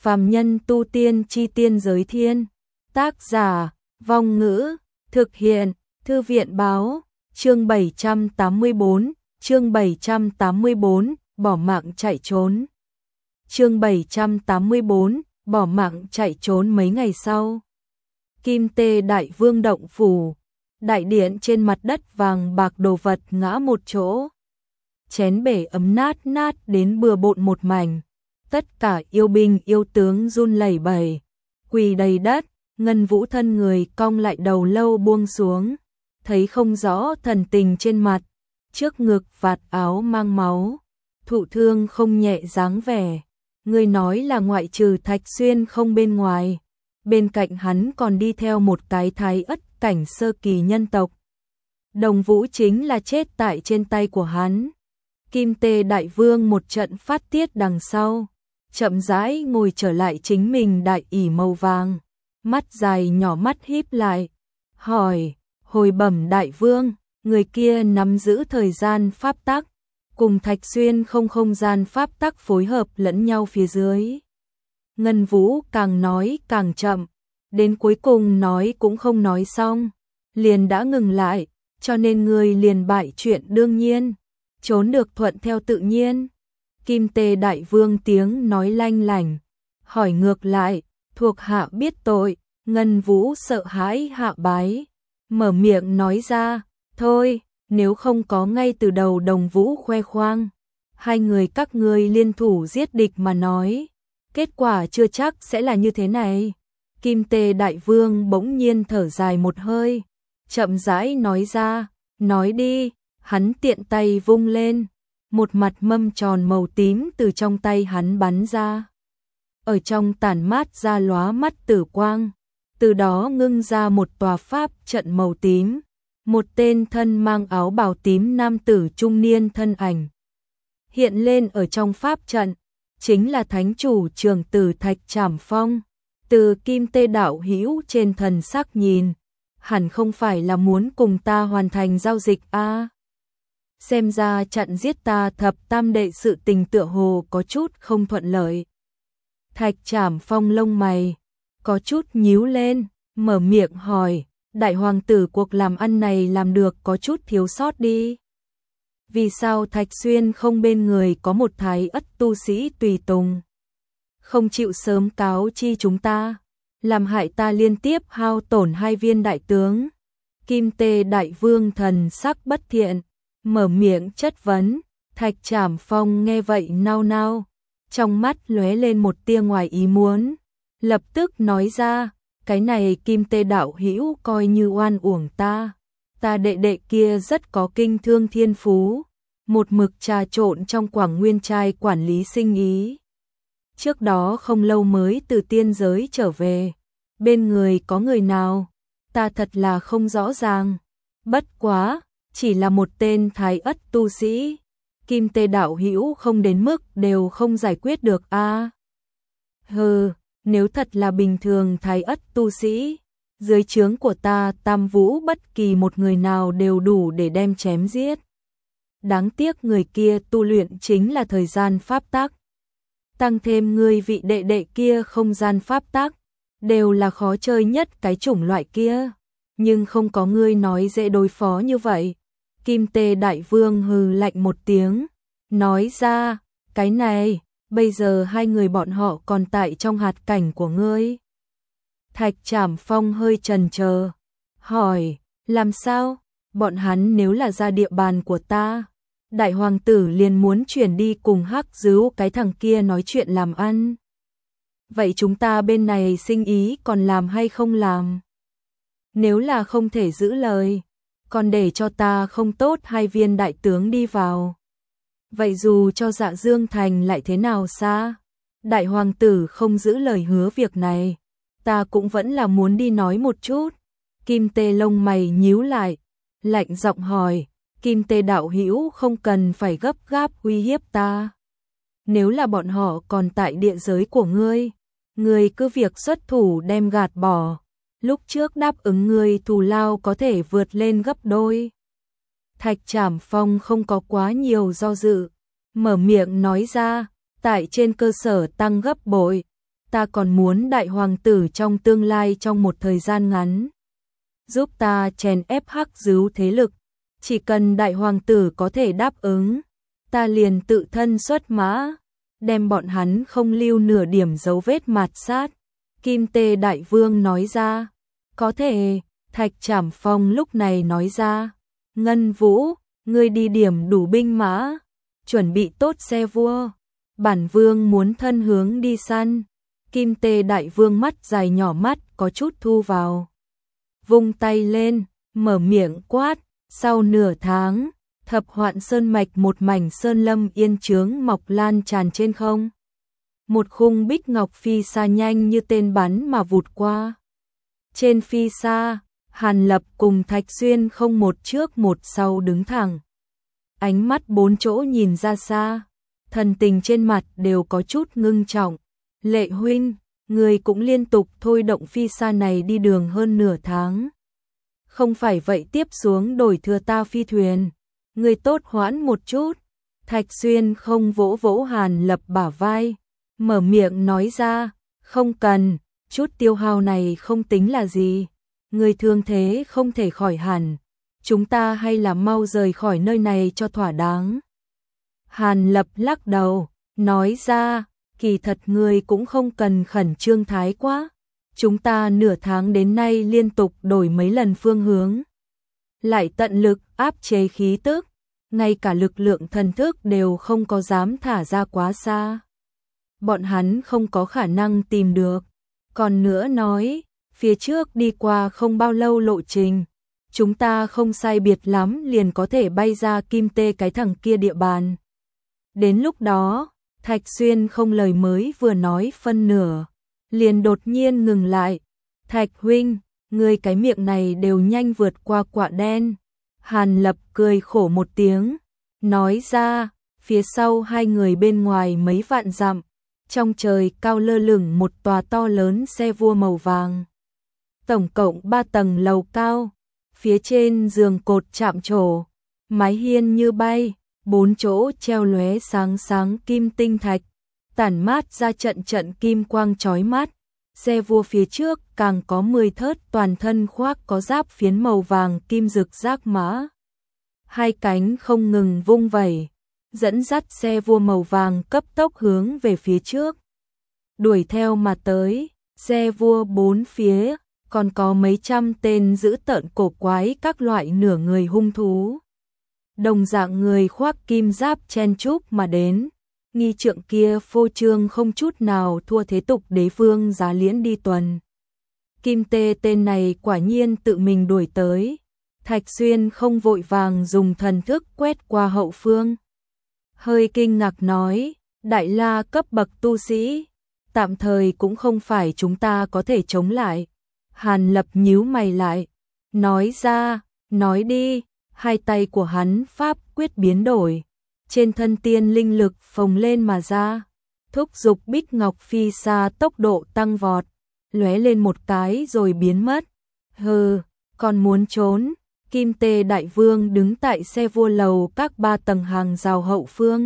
Phàm nhân tu tiên chi tiên giới thiên. Tác giả, Vong Ngữ, thực hiện, Thư viện báo, chương 784, chương 784, bỏ mạng chạy trốn. Chương 784, bỏ mạng chạy trốn. Mấy ngày sau, Kim Tê Đại Vương động phủ, đại điện trên mặt đất vàng bạc đồ vật ngã một chỗ. Chén bể ấm nát đến bừa bộn một mảnh. Tất cả yêu binh yêu tướng run lẩy bẩy, quỳ đầy đất. Ngân Vũ thân người cong lại, đầu lâu buông xuống, thấy không rõ thần tình trên mặt, trước ngực vạt áo mang máu, thụ thương không nhẹ dáng vẻ. Người nói là ngoại trừ Thạch Xuyên không bên ngoài, bên cạnh hắn còn đi theo một cái thái ất cảnh sơ kỳ nhân tộc. Đồng Vũ chính là chết tại trên tay của hắn. Kim Tê Đại Vương một trận phát tiết đằng sau, chậm rãi ngồi trở lại chính mình đại ỷ màu vàng, mắt dài nhỏ mắt híp lại, hỏi: hồi bẩm Đại Vương, người kia nắm giữ thời gian pháp tắc, cùng Thạch Xuyên không gian pháp tắc phối hợp lẫn nhau phía dưới. Ngân Vũ càng nói càng chậm, đến cuối cùng nói cũng không nói xong, liền đã ngừng lại, cho nên người liền bại chuyện đương nhiên, trốn được thuận theo tự nhiên. Kim Tê Đại Vương tiếng nói lanh lảnh, hỏi ngược lại: thuộc hạ biết tội. Ngân Vũ sợ hãi hạ bái, mở miệng nói ra: thôi, nếu không có ngay từ đầu Đồng Vũ khoe khoang, hai người các ngươi liên thủ giết địch mà nói, kết quả chưa chắc sẽ là như thế này. Kim Tê Đại Vương bỗng nhiên thở dài một hơi, chậm rãi nói ra: nói đi. Hắn tiện tay vung lên, một mặt mâm tròn màu tím từ trong tay hắn bắn ra, ở trong tản mát ra lóa mắt tử quang, từ đó ngưng ra một tòa pháp trận màu tím, một tên thân mang áo bào tím nam tử trung niên thân ảnh hiện lên ở trong pháp trận, chính là thánh chủ Trường Tử Thạch Trảm Phong. Từ Kim Tê đạo hữu trên thần sắc nhìn, hẳn không phải là muốn cùng ta hoàn thành giao dịch a. Xem ra trận giết ta thập tam đệ sự tình tựa hồ có chút không thuận lợi. Thạch Trảm Phong lông mày có chút nhíu lên, mở miệng hỏi: đại hoàng tử, cuộc làm ăn này làm được có chút thiếu sót đi. Vì sao Thạch Xuyên không bên người có một thái ất tu sĩ tùy tùng, không chịu sớm cáo chi chúng ta, làm hại ta liên tiếp hao tổn hai viên đại tướng? Kim Tê Đại Vương thần sắc bất thiện, mở miệng chất vấn. Thạch Trảm Phong nghe vậy nao nao, trong mắt lóe lên một tia ngoài ý muốn, lập tức nói ra: cái này Kim Tê đạo hữu coi như oan uổng ta. Ta đệ đệ kia rất có kinh thương thiên phú, một mực trà trộn trong Quảng Nguyên trai quản lý sinh ý. Trước đó không lâu mới từ tiên giới trở về, bên người có người nào, ta thật là không rõ ràng. Bất quá, chỉ là một tên thái ất tu sĩ, Kim Tê đạo hữu không đến mức đều không giải quyết được a. Hừ, nếu thật là bình thường thái ất tu sĩ, dưới trướng của ta Tam Vũ bất kỳ một người nào đều đủ để đem chém giết. Đáng tiếc người kia tu luyện chính là thời gian pháp tắc, tăng thêm người vị đệ đệ kia không gian pháp tắc, đều là khó chơi nhất cái chủng loại kia, nhưng không có ngươi nói dễ đối phó như vậy. Kim Tê Đại Vương hừ lạnh một tiếng, nói ra: cái này, bây giờ hai người bọn họ còn tại trong hạt cảnh của ngươi. Thạch Trảm Phong hơi chần chờ, hỏi: làm sao? Bọn hắn nếu là ra địa bàn của ta, đại hoàng tử liền muốn chuyển đi cùng Hắc Dứu cái thằng kia nói chuyện làm ăn. Vậy chúng ta bên này sinh ý còn làm hay không làm? Nếu là không thể giữ lời, còn để cho ta không tốt hai viên đại tướng đi vào. Vậy dù cho Dạ Dương Thành lại thế nào xa, đại hoàng tử không giữ lời hứa việc này, ta cũng vẫn là muốn đi nói một chút. Kim Tê lông mày nhíu lại, lạnh giọng hỏi: Kim Tê đạo hữu không cần phải gấp gáp uy hiếp ta. Nếu là bọn họ còn tại địa giới của ngươi, ngươi cứ việc xuất thủ đem gạt bỏ. Lúc trước đáp ứng ngươi thù lao có thể vượt lên gấp đôi. Thạch Trảm Phong không có quá nhiều do dự, mở miệng nói ra: tại trên cơ sở tăng gấp bội, ta còn muốn đại hoàng tử trong tương lai trong một thời gian ngắn giúp ta chèn ép Hắc Dứu thế lực, chỉ cần đại hoàng tử có thể đáp ứng, ta liền tự thân xuất mã, đem bọn hắn không lưu nửa điểm dấu vết mạt sát. Kim Tê Đại Vương nói ra. Có thể. Thạch Trảm Phong lúc này nói ra. Ngân Vũ, ngươi đi điểm đủ binh mã, chuẩn bị tốt xe vua, bản vương muốn thân hướng đi săn. Kim Tê Đại Vương mắt dài nhỏ mắt có chút thu vào, vung tay lên, mở miệng quát. Sau nửa tháng, Thập Hoạn Sơn mạch một mảnh sơn lâm yên chướng mọc lan tràn trên không. Một khung bích ngọc phi xa nhanh như tên bắn mà vụt qua. Trên phi xa, Hàn Lập cùng Thạch Xuyên không một trước một sau đứng thẳng. Ánh mắt bốn chỗ nhìn ra xa, thần tình trên mặt đều có chút ngưng trọng. Lệ huynh, người cũng liên tục thôi động phi xa này đi đường hơn nửa tháng. Không phải vậy tiếp xuống đổi thừa ta phi thuyền, người tốt hoãn một chút. Thạch Xuyên không vỗ vỗ Hàn Lập bả vai, mở miệng nói ra, không cần, chút tiêu hao này không tính là gì. Người thương thế không thể khỏi hẳn, chúng ta hay là mau rời khỏi nơi này cho thỏa đáng. Hàn Lập lắc đầu, nói ra, kỳ thật người cũng không cần khẩn trương thái quá. Chúng ta nửa tháng đến nay liên tục đổi mấy lần phương hướng, lại tận lực áp chế khí tức, ngay cả lực lượng thần thức đều không có dám thả ra quá xa. Bọn hắn không có khả năng tìm được. Còn nữa nói, phía trước đi qua không bao lâu lộ trình, chúng ta không sai biệt lắm liền có thể bay ra Kim Tê cái thằng kia địa bàn. Đến lúc đó, Thạch Xuyên không lời mới vừa nói phân nửa, liền đột nhiên ngừng lại. Thạch huynh, ngươi cái miệng này đều nhanh vượt qua quạ đen. Hàn Lập cười khổ một tiếng, nói ra, phía sau hai người bên ngoài mấy vạn dặm, trong trời cao lơ lửng một tòa to lớn xe vua màu vàng. Tổng cộng 3 tầng lầu cao, phía trên giường cột chạm trổ, mái hiên như bay, 4 chỗ treo lóe sáng sáng kim tinh thạch, tản mát ra trận trận kim quang chói mắt. Xe vua phía trước càng có 10 thớt toàn thân khoác có giáp phiến màu vàng kim rực rác mã. Hai cánh không ngừng vung vẩy, dẫn dắt xe vua màu vàng cấp tốc hướng về phía trước. Đuổi theo mà tới, xe vua bốn phía, còn có mấy trăm tên dữ tợn cổ quái các loại nửa người hung thú. Đồng dạng người khoác kim giáp chen chúc mà đến. Nghi trượng kia phô trương không chút nào thua thế tục đế vương Giá Liễn đi tuần. Kim Tê tên này quả nhiên tự mình đuổi tới. Thạch Xuyên không vội vàng dùng thần thức quét qua hậu phương. Hơi kinh ngạc nói, đại la cấp bậc tu sĩ, tạm thời cũng không phải chúng ta có thể chống lại. Hàn Lập nhíu mày lại, nói ra, nói đi. Hai tay của hắn pháp quyết biến đổi, trên thân tiên linh lực phồng lên mà ra, thúc giục bích ngọc phi xa tốc độ tăng vọt, lóe lên một cái rồi biến mất. Hừ, còn muốn trốn? Kim Tê Đại Vương đứng tại xe vua lầu các 3 tầng hàng rào hậu phương.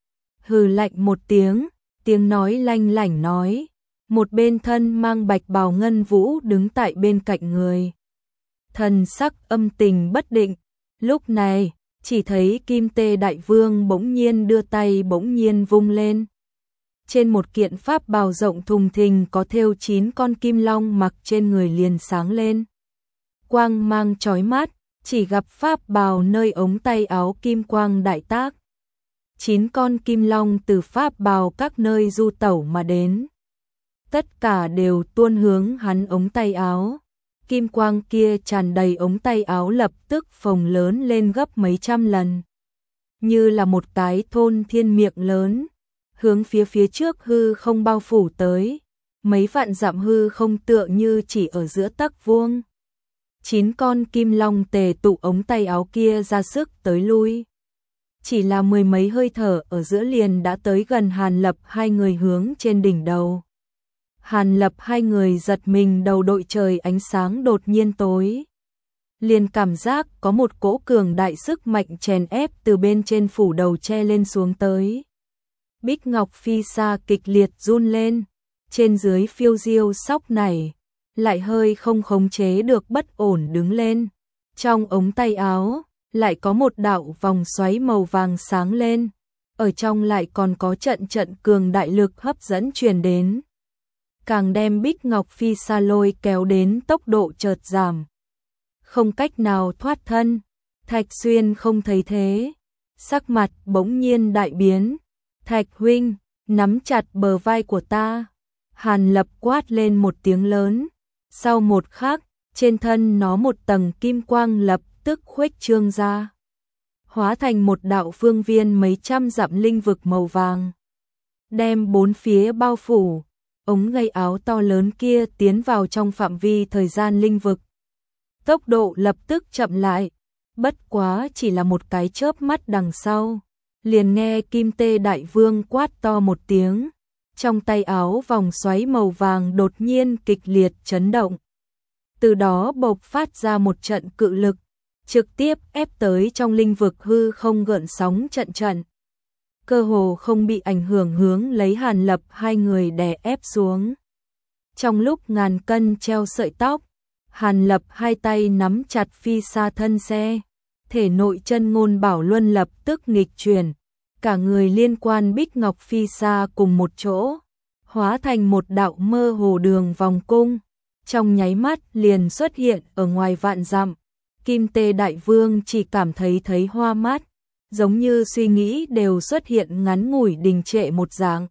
Hừ lạnh một tiếng, tiếng nói lanh lảnh nói, một bên thân mang bạch bào Ngân Vũ đứng tại bên cạnh người. Thần sắc âm tình bất định, lúc này, chỉ thấy Kim Tê Đại Vương bỗng nhiên đưa tay bỗng nhiên vung lên. Trên một kiện pháp bào rộng thùng thình có thêu 9 con kim long mặc trên người liền sáng lên. Quang mang chói mắt, chỉ gặp pháp bào nơi ống tay áo kim quang đại tác. 9 con kim long từ pháp bào các nơi du tẩu mà đến. Tất cả đều tuôn hướng hắn ống tay áo. Kim quang kia tràn đầy ống tay áo lập tức phồng lớn lên gấp mấy trăm lần. Như là một cái thôn thiên miệng lớn, hướng phía trước hư không bao phủ tới. Mấy vạn dặm hư không tựa như chỉ ở giữa tấc vuông. 9 con kim long tề tụ ống tay áo kia ra sức tới lui. Chỉ là mười mấy hơi thở ở giữa liền đã tới gần Hàn Lập hai người hướng trên đỉnh đầu. Hàn Lập hai người giật mình đầu đội trời ánh sáng đột nhiên tối. Liền cảm giác có một cỗ cường đại sức mạnh chèn ép từ bên trên phủ đầu che lên xuống tới. Bích Ngọc phi xa kịch liệt run lên, trên dưới phiêu diêu sóc nảy, lại hơi không khống chế được bất ổn đứng lên. Trong ống tay áo, lại có một đạo vòng xoáy màu vàng sáng lên, ở trong lại còn có trận trận cường đại lực hấp dẫn truyền đến. Càng đem Bích Ngọc Phi Sa lôi kéo đến tốc độ chợt giảm. Không cách nào thoát thân, Thạch Xuyên không thấy thế, sắc mặt bỗng nhiên đại biến. Thạch huynh, nắm chặt bờ vai của ta. Hàn Lập quát lên một tiếng lớn, sau một khắc, trên thân nó một tầng kim quang lập tức khuếch trương ra, hóa thành một đạo phương viên mấy trăm dặm linh vực màu vàng, đem bốn phía bao phủ. Ống gây áo to lớn kia tiến vào trong phạm vi thời gian linh vực. Tốc độ lập tức chậm lại, bất quá chỉ là một cái chớp mắt đằng sau, liền nghe Kim Tê Đại Vương quát to một tiếng, trong tay áo vòng xoáy màu vàng đột nhiên kịch liệt chấn động. Từ đó bộc phát ra một trận cự lực, trực tiếp ép tới trong linh vực hư không gợn sóng trận trận. Cơ hồ không bị ảnh hưởng hướng lấy Hàn Lập hai người đè ép xuống. Trong lúc ngàn cân treo sợi tóc, Hàn Lập hai tay nắm chặt phi sa thân xe, thể nội chân ngôn bảo luân lập tức nghịch chuyển, cả người liên quan Bích Ngọc Phi Sa cùng một chỗ, hóa thành một đạo mơ hồ đường vòng cung, trong nháy mắt liền xuất hiện ở ngoài vạn dặm. Kim Tê Đại Vương chỉ cảm thấy hoa mắt, giống như suy nghĩ đều xuất hiện ngắn ngủi đình trệ một dạng.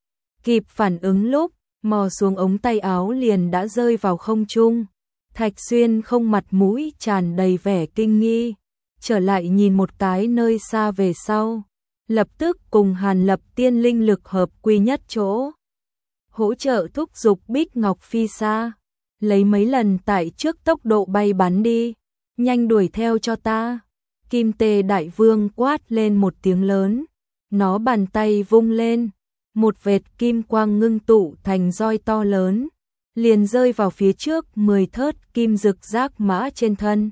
Kịp phản ứng lúc, mò xuống ống tay áo liền đã rơi vào không trung. Thạch Xuyên không mặt mũi tràn đầy vẻ kinh nghi, trở lại nhìn một cái nơi xa về sau, lập tức cùng Hàn Lập tiên linh lực hợp quy nhất chỗ, hỗ trợ thúc giục Bích Ngọc Phi Sa, lấy mấy lần tại trước tốc độ bay bắn đi, nhanh đuổi theo cho ta. Kim Tê Đại Vương quát lên một tiếng lớn, nó bàn tay vung lên, một vệt kim quang ngưng tụ thành roi to lớn, liền rơi vào phía trước 10 thớt kim rực giác mã trên thân.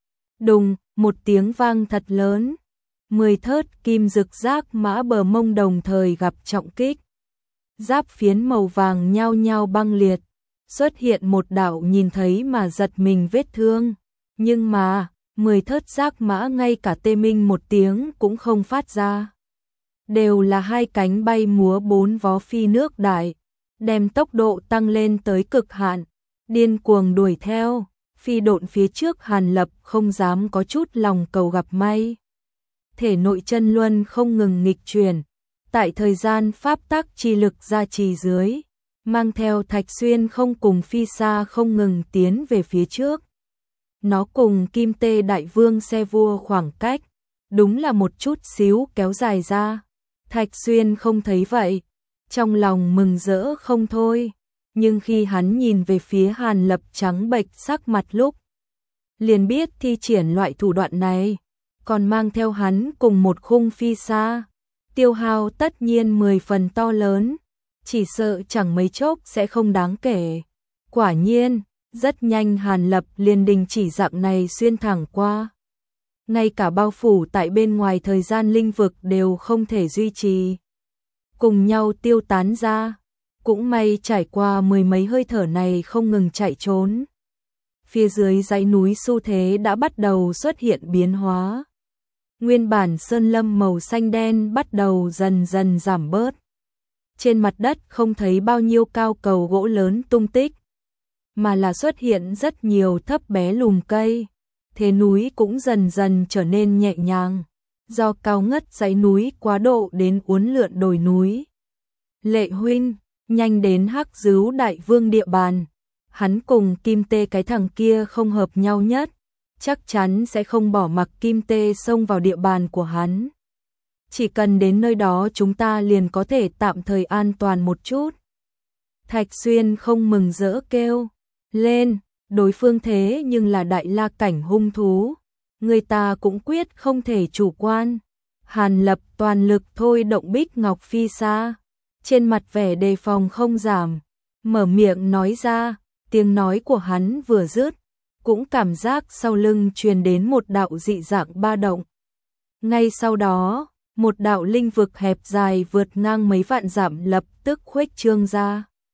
Đùng, một tiếng vang thật lớn, 10 thớt kim rực giác mã bờ mông đồng thời gặp trọng kích. Giáp phiến màu vàng nhao nhao băng liệt, xuất hiện một đạo nhìn thấy mà giật mình vết thương, nhưng mà 10 thớt giác mã ngay cả tê minh một tiếng cũng không phát ra. Đều là hai cánh bay múa bốn vó phi nước đại, đem tốc độ tăng lên tới cực hạn, điên cuồng đuổi theo, phi độn phía trước Hàn Lập không dám có chút lòng cầu gặp may. Thể nội chân luân không ngừng nghịch chuyển, tại thời gian pháp tắc chi lực gia trì dưới, mang theo Thạch Xuyên không cùng Phi Sa không ngừng tiến về phía trước. Nó cùng Kim Tê Đại Vương xe vua khoảng cách, đúng là một chút xíu kéo dài ra. Thạch Xuyên không thấy vậy, trong lòng mừng rỡ không thôi, nhưng khi hắn nhìn về phía Hàn Lập trắng bệch sắc mặt lúc, liền biết thi triển loại thủ đoạn này, còn mang theo hắn cùng một khung phi sa, tiêu hao tất nhiên 10 phần to lớn, chỉ sợ chẳng mấy chốc sẽ không đáng kể. Quả nhiên, rất nhanh Hàn Lập liền đình chỉ dạng này xuyên thẳng qua. Ngay cả bao phủ tại bên ngoài thời gian linh vực đều không thể duy trì, cùng nhau tiêu tán ra. Cũng may trải qua mười mấy hơi thở này không ngừng chạy trốn, phía dưới dãy núi xu thế đã bắt đầu xuất hiện biến hóa. Nguyên bản sơn lâm màu xanh đen bắt đầu dần dần giảm bớt. Trên mặt đất không thấy bao nhiêu cao cầu gỗ lớn tung tích, mà là xuất hiện rất nhiều thấp bé lùm cây. Thế núi cũng dần dần trở nên nhẹ nhàng, do cao ngất dãy núi quá độ đến uốn lượn đồi núi. Lệ huynh, nhanh đến Hắc Dứu Đại Vương địa bàn, hắn cùng Kim Tê cái thằng kia không hợp nhau nhất, chắc chắn sẽ không bỏ mặc Kim Tê xông vào địa bàn của hắn. Chỉ cần đến nơi đó chúng ta liền có thể tạm thời an toàn một chút. Thạch Xuyên không mừng rỡ kêu lên, đối phương thế nhưng là đại la cảnh hung thú, người ta cũng quyết không thể chủ quan. Hàn Lập toàn lực thôi động Bích Ngọc Phi Sa, trên mặt vẻ đề phòng không giảm, mở miệng nói ra. Tiếng nói của hắn vừa dứt, cũng cảm giác sau lưng truyền đến một đạo dị dạng ba động. Ngay sau đó, một đạo linh vực hẹp dài vượt ngang mấy vạn dặm lập tức khuếch trương ra.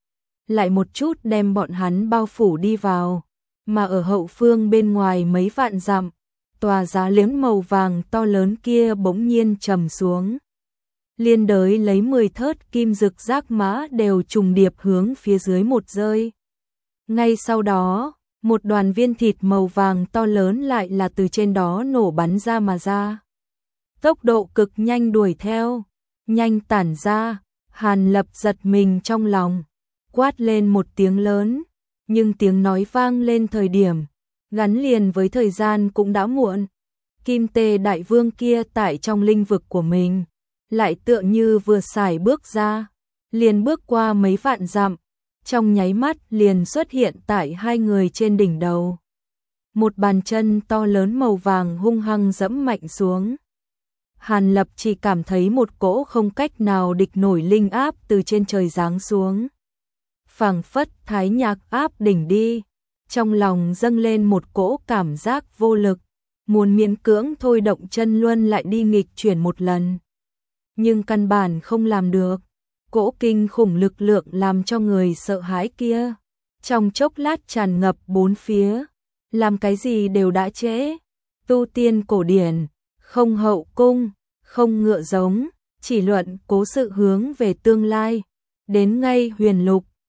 lại một chút đem bọn hắn bao phủ đi vào, mà ở hậu phương bên ngoài mấy vạn dặm, tòa giá liếng màu vàng to lớn kia bỗng nhiên trầm xuống. Liên đới lấy 10 thớt kim rực giác mã đều trùng điệp hướng phía dưới một rơi. Ngay sau đó, một đoàn viên thịt màu vàng to lớn lại là từ trên đó nổ bắn ra mà ra. Tốc độ cực nhanh đuổi theo, nhanh tản ra, Hàn Lập giật mình trong lòng, quát lên một tiếng lớn, nhưng tiếng nói vang lên thời điểm, gắn liền với thời gian cũng đã muộn. Kim Tê Đại Vương kia tại trong linh vực của mình, lại tựa như vừa xài bước ra, liền bước qua mấy vạn dặm, trong nháy mắt liền xuất hiện tại hai người trên đỉnh đầu. Một bàn chân to lớn màu vàng hung hăng dẫm mạnh xuống. Hàn Lập chỉ cảm thấy một cỗ không cách nào địch nổi linh áp từ trên trời giáng xuống. Phảng phất thái nhạc áp đỉnh đi, trong lòng dâng lên một cỗ cảm giác vô lực, muốn miễn cưỡng thôi động chân luân lại đi nghịch chuyển một lần. Nhưng căn bản không làm được, cỗ kinh khủng lực lượng làm cho người sợ hãi kia. Trong chốc lát tràn ngập bốn phía, làm cái gì đều đã trễ, tu tiên cổ điển, không hậu cung, không ngựa giống, chỉ luận cố sự hướng về tương lai, đến ngay huyền lục,